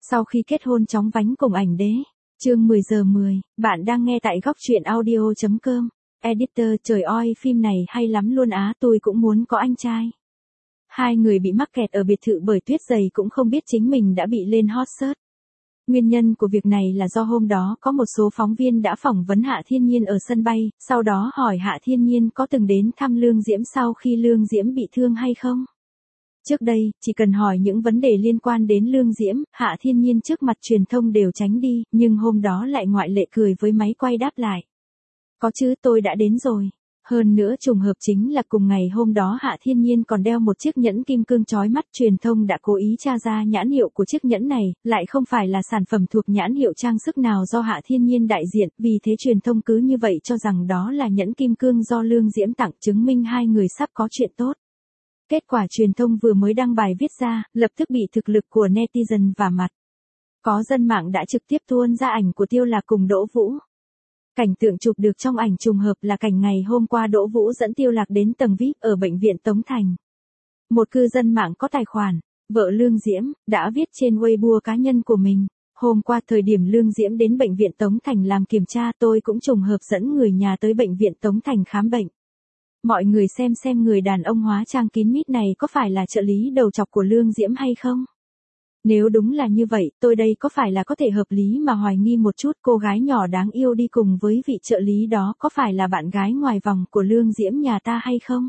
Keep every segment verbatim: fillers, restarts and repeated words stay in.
Sau khi kết hôn chóng vánh cùng ảnh đế. Chương mười giờ mười, bạn đang nghe tại góc truyện audio chấm com. Editor, trời ơi phim này hay lắm luôn á, tôi cũng muốn có anh trai. Hai người bị mắc kẹt ở biệt thự bởi tuyết dày cũng không biết chính mình đã bị lên hot search. Nguyên nhân của việc này là do hôm đó có một số phóng viên đã phỏng vấn Hạ Thiên Nhiên ở sân bay, sau đó hỏi Hạ Thiên Nhiên có từng đến thăm Lương Diễm sau khi Lương Diễm bị thương hay không. Trước đây, chỉ cần hỏi những vấn đề liên quan đến Lương Diễm, Hạ Thiên Nhiên trước mặt truyền thông đều tránh đi, nhưng hôm đó lại ngoại lệ cười với máy quay đáp lại. Có chứ, tôi đã đến rồi. Hơn nữa trùng hợp chính là cùng ngày hôm đó Hạ Thiên Nhiên còn đeo một chiếc nhẫn kim cương chói mắt, truyền thông đã cố ý tra ra nhãn hiệu của chiếc nhẫn này, lại không phải là sản phẩm thuộc nhãn hiệu trang sức nào do Hạ Thiên Nhiên đại diện, vì thế truyền thông cứ như vậy cho rằng đó là nhẫn kim cương do Lương Diễm tặng, chứng minh hai người sắp có chuyện tốt. Kết quả truyền thông vừa mới đăng bài viết ra, lập tức bị thực lực của netizen vả mặt. Có dân mạng đã trực tiếp tuôn ra ảnh của Tiêu Lạc cùng Đỗ Vũ. Cảnh tượng chụp được trong ảnh trùng hợp là cảnh ngày hôm qua Đỗ Vũ dẫn Tiêu Lạc đến tầng vi ai pi ở bệnh viện Tống Thành. Một cư dân mạng có tài khoản, vợ Lương Diễm, đã viết trên Weibo cá nhân của mình. Hôm qua thời điểm Lương Diễm đến bệnh viện Tống Thành làm kiểm tra, tôi cũng trùng hợp dẫn người nhà tới bệnh viện Tống Thành khám bệnh. Mọi người xem xem người đàn ông hóa trang kín mít này có phải là trợ lý đầu trọc của Lương Diễm hay không? Nếu đúng là như vậy, tôi đây có phải là có thể hợp lý mà hoài nghi một chút, cô gái nhỏ đáng yêu đi cùng với vị trợ lý đó có phải là bạn gái ngoài vòng của Lương Diễm nhà ta hay không?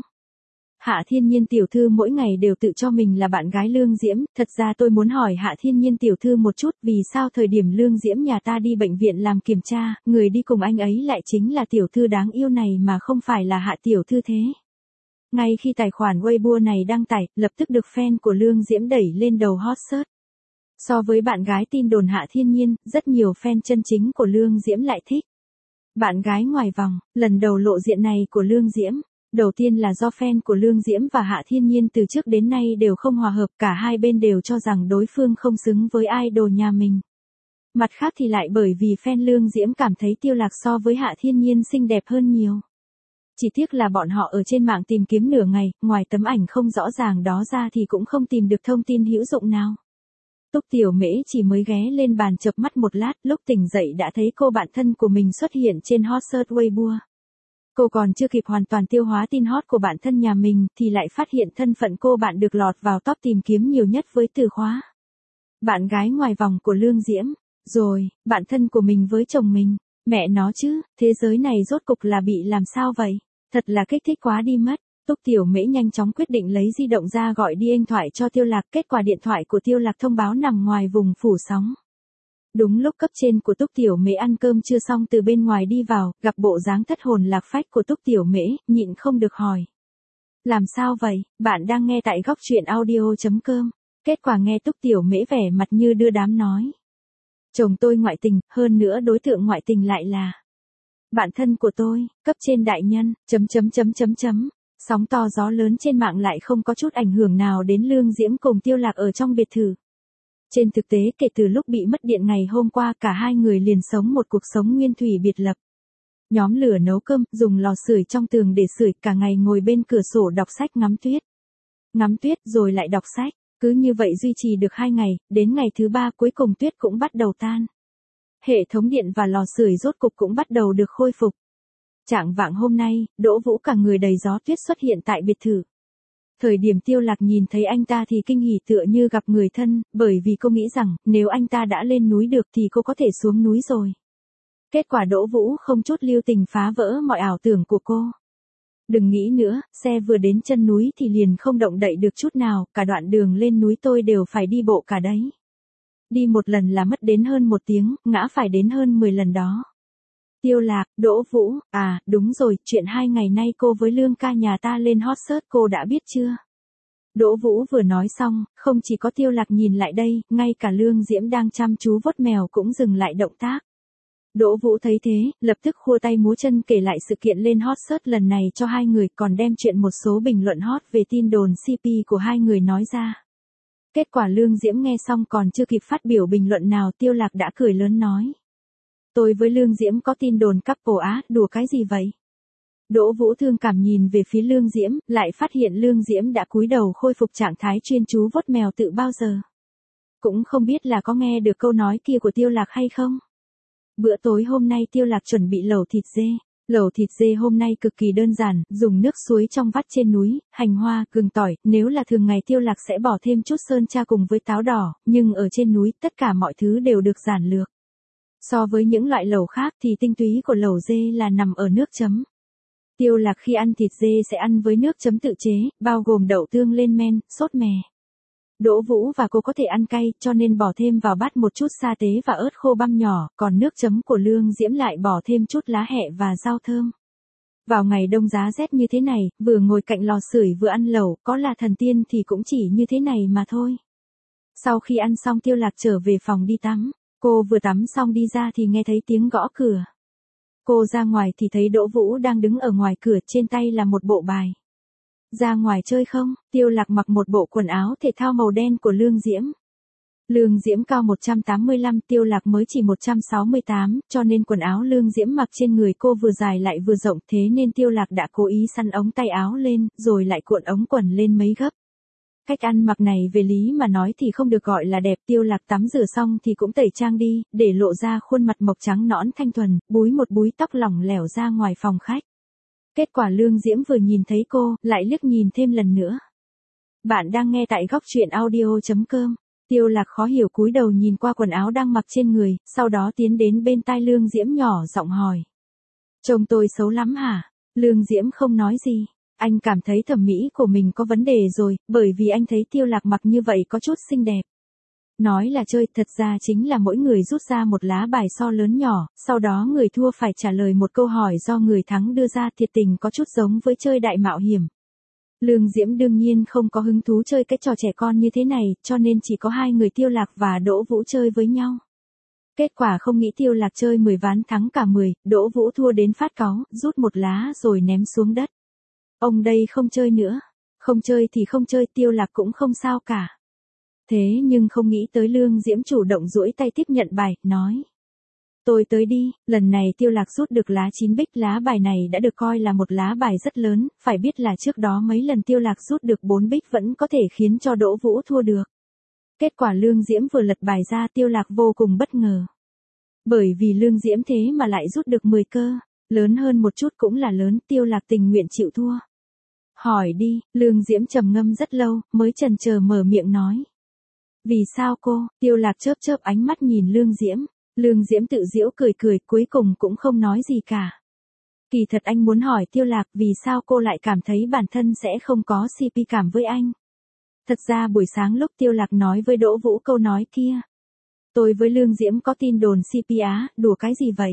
Hạ Thiên Nhiên tiểu thư mỗi ngày đều tự cho mình là bạn gái Lương Diễm, thật ra tôi muốn hỏi Hạ Thiên Nhiên tiểu thư một chút, vì sao thời điểm Lương Diễm nhà ta đi bệnh viện làm kiểm tra, người đi cùng anh ấy lại chính là tiểu thư đáng yêu này mà không phải là Hạ tiểu thư thế? Ngay khi tài khoản Weibo này đăng tải, lập tức được fan của Lương Diễm đẩy lên đầu hot search. So với bạn gái tin đồn Hạ Thiên Nhiên, rất nhiều fan chân chính của Lương Diễm lại thích. Bạn gái ngoài vòng, lần đầu lộ diện này của Lương Diễm. Đầu tiên là do fan của Lương Diễm và Hạ Thiên Nhiên từ trước đến nay đều không hòa hợp, cả hai bên đều cho rằng đối phương không xứng với idol nhà mình. Mặt khác thì lại bởi vì fan Lương Diễm cảm thấy Tiêu Lạc so với Hạ Thiên Nhiên xinh đẹp hơn nhiều. Chỉ tiếc là bọn họ ở trên mạng tìm kiếm nửa ngày, ngoài tấm ảnh không rõ ràng đó ra thì cũng không tìm được thông tin hữu dụng nào. Túc Tiểu Mễ chỉ mới ghé lên bàn chợp mắt một lát, lúc tỉnh dậy đã thấy cô bạn thân của mình xuất hiện trên hot search Weibo. Cô còn chưa kịp hoàn toàn tiêu hóa tin hot của bạn thân nhà mình thì lại phát hiện thân phận cô bạn được lọt vào top tìm kiếm nhiều nhất với từ khóa bạn gái ngoài vòng của Lương Diễm. Rồi, bạn thân của mình với chồng mình. Mẹ nó chứ, thế giới này rốt cục là bị làm sao vậy? Thật là kích thích quá đi mất. Túc Tiểu Mễ nhanh chóng quyết định lấy di động ra gọi đi điện thoại cho Tiêu Lạc, kết quả điện thoại của Tiêu Lạc thông báo nằm ngoài vùng phủ sóng. Đúng lúc cấp trên của Túc Tiểu Mễ ăn cơm chưa xong từ bên ngoài đi vào, gặp bộ dáng thất hồn lạc phách của Túc Tiểu Mễ, nhịn không được hỏi. Làm sao vậy, bạn đang nghe tại góc truyện audio chấm com. Kết quả nghe Túc Tiểu Mễ vẻ mặt như đưa đám nói. Chồng tôi ngoại tình, hơn nữa đối tượng ngoại tình lại là bạn thân của tôi, cấp trên đại nhân, chấm chấm chấm chấm chấm. Sóng to gió lớn trên mạng lại không có chút ảnh hưởng nào đến Lương Diễm cùng Tiêu Lạc ở trong biệt thự. Trên thực tế kể từ lúc bị mất điện ngày hôm qua cả hai người liền sống một cuộc sống nguyên thủy biệt lập. Nhóm lửa nấu cơm, dùng lò sưởi trong tường để sưởi, cả ngày ngồi bên cửa sổ đọc sách ngắm tuyết. Ngắm tuyết rồi lại đọc sách, cứ như vậy duy trì được hai ngày, đến ngày thứ ba cuối cùng tuyết cũng bắt đầu tan. Hệ thống điện và lò sưởi rốt cục cũng bắt đầu được khôi phục. Trạng vạng hôm nay, Đỗ Vũ cả người đầy gió tuyết xuất hiện tại biệt thự. Thời điểm Tiêu Lạc nhìn thấy anh ta thì kinh hỉ tựa như gặp người thân, bởi vì cô nghĩ rằng, nếu anh ta đã lên núi được thì cô có thể xuống núi rồi. Kết quả Đỗ Vũ không chút lưu tình phá vỡ mọi ảo tưởng của cô. Đừng nghĩ nữa, xe vừa đến chân núi thì liền không động đậy được chút nào, cả đoạn đường lên núi tôi đều phải đi bộ cả đấy. Đi một lần là mất đến hơn một tiếng, ngã phải đến hơn mười lần đó. Tiêu Lạc, Đỗ Vũ, à, đúng rồi, chuyện hai ngày nay cô với Lương ca nhà ta lên hot search cô đã biết chưa? Đỗ Vũ vừa nói xong, không chỉ có Tiêu Lạc nhìn lại đây, ngay cả Lương Diễm đang chăm chú vuốt mèo cũng dừng lại động tác. Đỗ Vũ thấy thế, lập tức khua tay múa chân kể lại sự kiện lên hot search lần này cho hai người, còn đem chuyện một số bình luận hot về tin đồn xê pê của hai người nói ra. Kết quả Lương Diễm nghe xong còn chưa kịp phát biểu bình luận nào, Tiêu Lạc đã cười lớn nói. Tôi với Lương Diễm có tin đồn couple á, đùa cái gì vậy? Đỗ Vũ thương cảm nhìn về phía Lương Diễm, lại phát hiện Lương Diễm đã cúi đầu khôi phục trạng thái chuyên chú vuốt mèo tự bao giờ. Cũng không biết là có nghe được câu nói kia của Tiêu Lạc hay không? Bữa tối hôm nay Tiêu Lạc chuẩn bị lẩu thịt dê. Lẩu thịt dê hôm nay cực kỳ đơn giản, dùng nước suối trong vắt trên núi, hành hoa, gừng tỏi, nếu là thường ngày Tiêu Lạc sẽ bỏ thêm chút sơn tra cùng với táo đỏ, nhưng ở trên núi tất cả mọi thứ đều được giản lược. So với những loại lẩu khác thì tinh túy của lẩu dê là nằm ở nước chấm. Tiêu Lạc khi ăn thịt dê sẽ ăn với nước chấm tự chế, bao gồm đậu tương lên men, sốt mè. Đỗ Vũ và cô có thể ăn cay, cho nên bỏ thêm vào bát một chút sa tế và ớt khô băm nhỏ, còn nước chấm của Lương Diễm lại bỏ thêm chút lá hẹ và rau thơm. Vào ngày đông giá rét như thế này, vừa ngồi cạnh lò sưởi vừa ăn lẩu, có là thần tiên thì cũng chỉ như thế này mà thôi. Sau khi ăn xong Tiêu Lạc trở về phòng đi tắm. Cô vừa tắm xong đi ra thì nghe thấy tiếng gõ cửa. Cô ra ngoài thì thấy Đỗ Vũ đang đứng ở ngoài cửa, trên tay là một bộ bài. Ra ngoài chơi không? Tiêu Lạc mặc một bộ quần áo thể thao màu đen của Lương Diễm. Lương Diễm cao một trăm tám mươi lăm, Tiêu Lạc mới chỉ một trăm sáu mươi tám, cho nên quần áo Lương Diễm mặc trên người cô vừa dài lại vừa rộng, thế nên Tiêu Lạc đã cố ý săn ống tay áo lên, rồi lại cuộn ống quần lên mấy gấp. Cách ăn mặc này về lý mà nói thì không được gọi là đẹp. Tiêu Lạc tắm rửa xong thì cũng tẩy trang đi, để lộ ra khuôn mặt mộc trắng nõn thanh thuần, búi một búi tóc lỏng lẻo ra ngoài phòng khách. Kết quả Lương Diễm vừa nhìn thấy cô, lại liếc nhìn thêm lần nữa. Bạn đang nghe tại góc truyện audio chấm com. Tiêu Lạc khó hiểu cúi đầu nhìn qua quần áo đang mặc trên người, sau đó tiến đến bên tai Lương Diễm nhỏ giọng hỏi. Trông tôi xấu lắm hả? Lương Diễm không nói gì. Anh cảm thấy thẩm mỹ của mình có vấn đề rồi, bởi vì anh thấy Tiêu Lạc mặc như vậy có chút xinh đẹp. Nói là chơi, thật ra chính là mỗi người rút ra một lá bài so lớn nhỏ, sau đó người thua phải trả lời một câu hỏi do người thắng đưa ra, thiệt tình có chút giống với chơi đại mạo hiểm. Lương Diễm đương nhiên không có hứng thú chơi cái trò trẻ con như thế này, cho nên chỉ có hai người Tiêu Lạc và Đỗ Vũ chơi với nhau. Kết quả không nghĩ Tiêu Lạc chơi mười ván thắng cả mười, Đỗ Vũ thua đến phát cáu, rút một lá rồi ném xuống đất. Ông đây không chơi nữa. Không chơi thì không chơi, Tiêu Lạc cũng không sao cả. Thế nhưng không nghĩ tới Lương Diễm chủ động duỗi tay tiếp nhận bài, nói. Tôi tới đi. Lần này Tiêu Lạc rút được lá chín bích, lá bài này đã được coi là một lá bài rất lớn, phải biết là trước đó mấy lần Tiêu Lạc rút được bốn bích vẫn có thể khiến cho Đỗ Vũ thua được. Kết quả Lương Diễm vừa lật bài ra, Tiêu Lạc vô cùng bất ngờ. Bởi vì Lương Diễm thế mà lại rút được mười cơ, lớn hơn một chút cũng là lớn, Tiêu Lạc tình nguyện chịu thua. Hỏi đi. Lương Diễm trầm ngâm rất lâu, mới chần chờ mở miệng nói. Vì sao cô? Tiêu Lạc chớp chớp ánh mắt nhìn Lương Diễm. Lương Diễm tự giễu cười cười, cuối cùng cũng không nói gì cả. Kỳ thật anh muốn hỏi Tiêu Lạc vì sao cô lại cảm thấy bản thân sẽ không có xê pê cảm với anh. Thật ra buổi sáng lúc Tiêu Lạc nói với Đỗ Vũ câu nói kia. Tôi với Lương Diễm có tin đồn xê pê á, đùa cái gì vậy?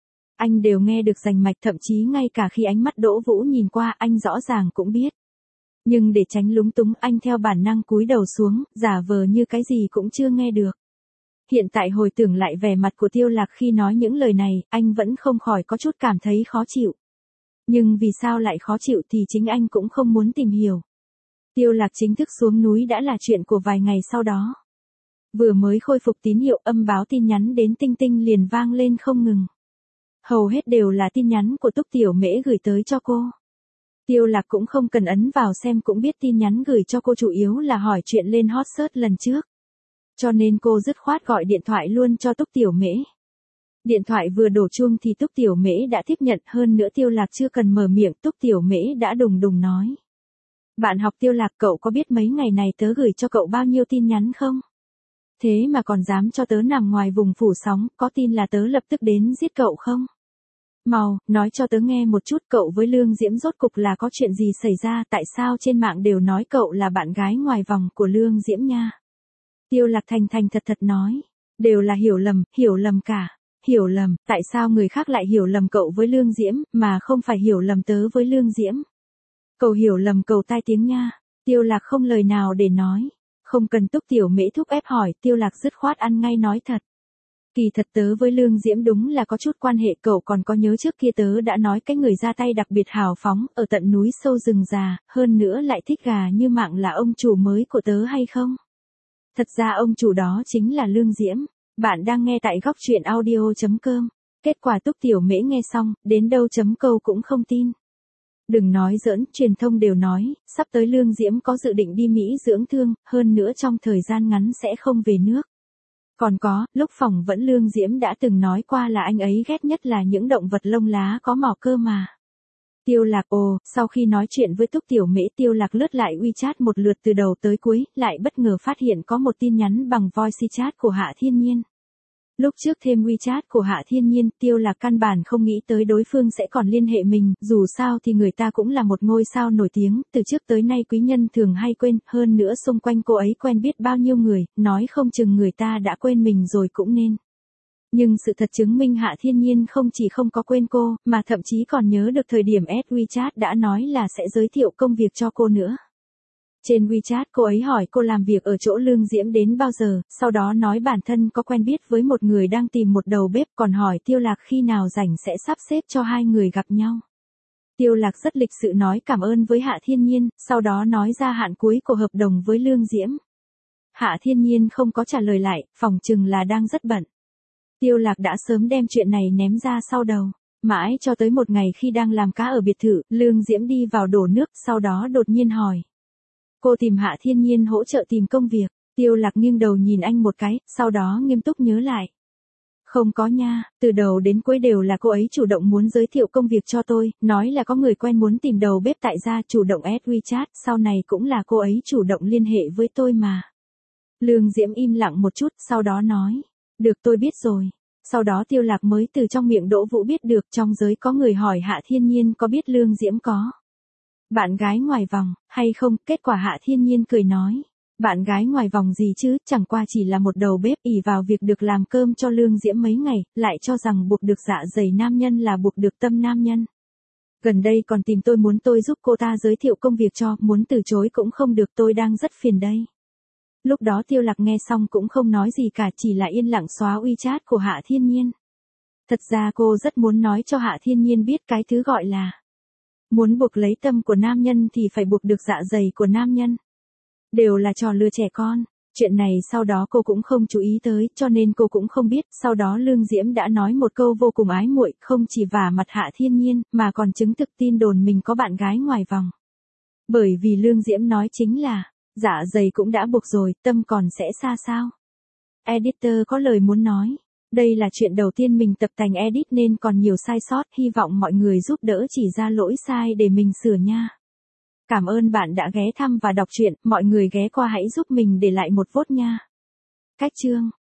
Anh đều nghe được rành mạch, thậm chí ngay cả khi ánh mắt Đỗ Vũ nhìn qua anh rõ ràng cũng biết. Nhưng để tránh lúng túng anh theo bản năng cúi đầu xuống, giả vờ như cái gì cũng chưa nghe được. Hiện tại hồi tưởng lại vẻ mặt của Tiêu Lạc khi nói những lời này, anh vẫn không khỏi có chút cảm thấy khó chịu. Nhưng vì sao lại khó chịu thì chính anh cũng không muốn tìm hiểu. Tiêu Lạc chính thức xuống núi đã là chuyện của vài ngày sau đó. Vừa mới khôi phục tín hiệu, âm báo tin nhắn đến Tinh Tinh liền vang lên không ngừng. Hầu hết đều là tin nhắn của Túc Tiểu Mễ gửi tới cho cô. Tiêu Lạc cũng không cần ấn vào xem cũng biết tin nhắn gửi cho cô chủ yếu là hỏi chuyện lên hot search lần trước. Cho nên cô dứt khoát gọi điện thoại luôn cho Túc Tiểu Mễ. Điện thoại vừa đổ chuông thì Túc Tiểu Mễ đã tiếp nhận, hơn nữa Tiêu Lạc chưa cần mở miệng, Túc Tiểu Mễ đã đùng đùng nói. Bạn học Tiêu Lạc, cậu có biết mấy ngày này tớ gửi cho cậu bao nhiêu tin nhắn không? Thế mà còn dám cho tớ nằm ngoài vùng phủ sóng, có tin là tớ lập tức đến giết cậu không? Mau, nói cho tớ nghe một chút, cậu với Lương Diễm rốt cục là có chuyện gì xảy ra, tại sao trên mạng đều nói cậu là bạn gái ngoài vòng của Lương Diễm nha? Tiêu Lạc thành thành thật thật nói, đều là hiểu lầm, hiểu lầm cả. Hiểu lầm, tại sao người khác lại hiểu lầm cậu với Lương Diễm, mà không phải hiểu lầm tớ với Lương Diễm? Cậu hiểu lầm cậu tai tiếng nha. Tiêu Lạc không lời nào để nói. Không cần Túc Tiểu Mễ thúc ép hỏi, Tiêu Lạc dứt khoát ăn ngay nói thật. Kỳ thật tớ với Lương Diễm đúng là có chút quan hệ, cậu còn có nhớ trước kia tớ đã nói cái người ra tay đặc biệt hào phóng, ở tận núi sâu rừng già, hơn nữa lại thích gà như mạng là ông chủ mới của tớ hay không? Thật ra ông chủ đó chính là Lương Diễm. Bạn đang nghe tại góc truyện audio chấm com. Kết quả Túc Tiểu Mễ nghe xong, đến đâu chấm câu cũng không tin. Đừng nói giỡn, truyền thông đều nói, sắp tới Lương Diễm có dự định đi Mỹ dưỡng thương, hơn nữa trong thời gian ngắn sẽ không về nước. Còn có, lúc phỏng vấn Lương Diễm đã từng nói qua là anh ấy ghét nhất là những động vật lông lá có mỏ cơ mà. Tiêu Lạc ồ, sau khi nói chuyện với Túc Tiểu Mễ, Tiêu Lạc lướt lại WeChat một lượt từ đầu tới cuối, lại bất ngờ phát hiện có một tin nhắn bằng voice chat của Hạ Thiên Nhiên. Lúc trước thêm WeChat của Hạ Thiên Nhiên, Tiêu Lạc căn bản không nghĩ tới đối phương sẽ còn liên hệ mình, dù sao thì người ta cũng là một ngôi sao nổi tiếng, từ trước tới nay quý nhân thường hay quên, hơn nữa xung quanh cô ấy quen biết bao nhiêu người, nói không chừng người ta đã quên mình rồi cũng nên. Nhưng sự thật chứng minh Hạ Thiên Nhiên không chỉ không có quên cô, mà thậm chí còn nhớ được thời điểm add WeChat đã nói là sẽ giới thiệu công việc cho cô nữa. Trên WeChat cô ấy hỏi cô làm việc ở chỗ Lương Diễm đến bao giờ, sau đó nói bản thân có quen biết với một người đang tìm một đầu bếp, còn hỏi Tiêu Lạc khi nào rảnh sẽ sắp xếp cho hai người gặp nhau. Tiêu Lạc rất lịch sự nói cảm ơn với Hạ Thiên Nhiên, sau đó nói ra hạn cuối của hợp đồng với Lương Diễm. Hạ Thiên Nhiên không có trả lời lại, phỏng chừng là đang rất bận. Tiêu Lạc đã sớm đem chuyện này ném ra sau đầu. Mãi cho tới một ngày khi đang làm cá ở biệt thự, Lương Diễm đi vào đổ nước, sau đó đột nhiên hỏi. Cô tìm Hạ Thiên Nhiên hỗ trợ tìm công việc. Tiêu Lạc nghiêng đầu nhìn anh một cái, sau đó nghiêm túc nhớ lại. Không có nha, từ đầu đến cuối đều là cô ấy chủ động muốn giới thiệu công việc cho tôi, nói là có người quen muốn tìm đầu bếp tại gia, chủ động add WeChat, sau này cũng là cô ấy chủ động liên hệ với tôi mà. Lương Diễm im lặng một chút, sau đó nói. Được, tôi biết rồi. Sau đó Tiêu Lạc mới từ trong miệng Đỗ Vũ biết được trong giới có người hỏi Hạ Thiên Nhiên có biết Lương Diễm có bạn gái ngoài vòng, hay không, kết quả Hạ Thiên Nhiên cười nói. Bạn gái ngoài vòng gì chứ, chẳng qua chỉ là một đầu bếp ỷ vào việc được làm cơm cho Lương Diễm mấy ngày, lại cho rằng buộc được dạ dày nam nhân là buộc được tâm nam nhân. Gần đây còn tìm tôi muốn tôi giúp cô ta giới thiệu công việc cho, muốn từ chối cũng không được, tôi đang rất phiền đây. Lúc đó Tiêu Lạc nghe xong cũng không nói gì cả, chỉ là yên lặng xóa WeChat của Hạ Thiên Nhiên. Thật ra cô rất muốn nói cho Hạ Thiên Nhiên biết cái thứ gọi là muốn buộc lấy tâm của nam nhân thì phải buộc được dạ dày của nam nhân. Đều là trò lừa trẻ con. Chuyện này sau đó cô cũng không chú ý tới, cho nên cô cũng không biết. Sau đó Lương Diễm đã nói một câu vô cùng ái muội, không chỉ vả mặt Hạ Thiên Nhiên, mà còn chứng thực tin đồn mình có bạn gái ngoài vòng. Bởi vì Lương Diễm nói chính là, dạ dày cũng đã buộc rồi, tâm còn sẽ xa sao? Editor có lời muốn nói. Đây là chuyện đầu tiên mình tập tành edit nên còn nhiều sai sót, hy vọng mọi người giúp đỡ chỉ ra lỗi sai để mình sửa nha. Cảm ơn bạn đã ghé thăm và đọc truyện, mọi người ghé qua hãy giúp mình để lại một vote nha. Cách chương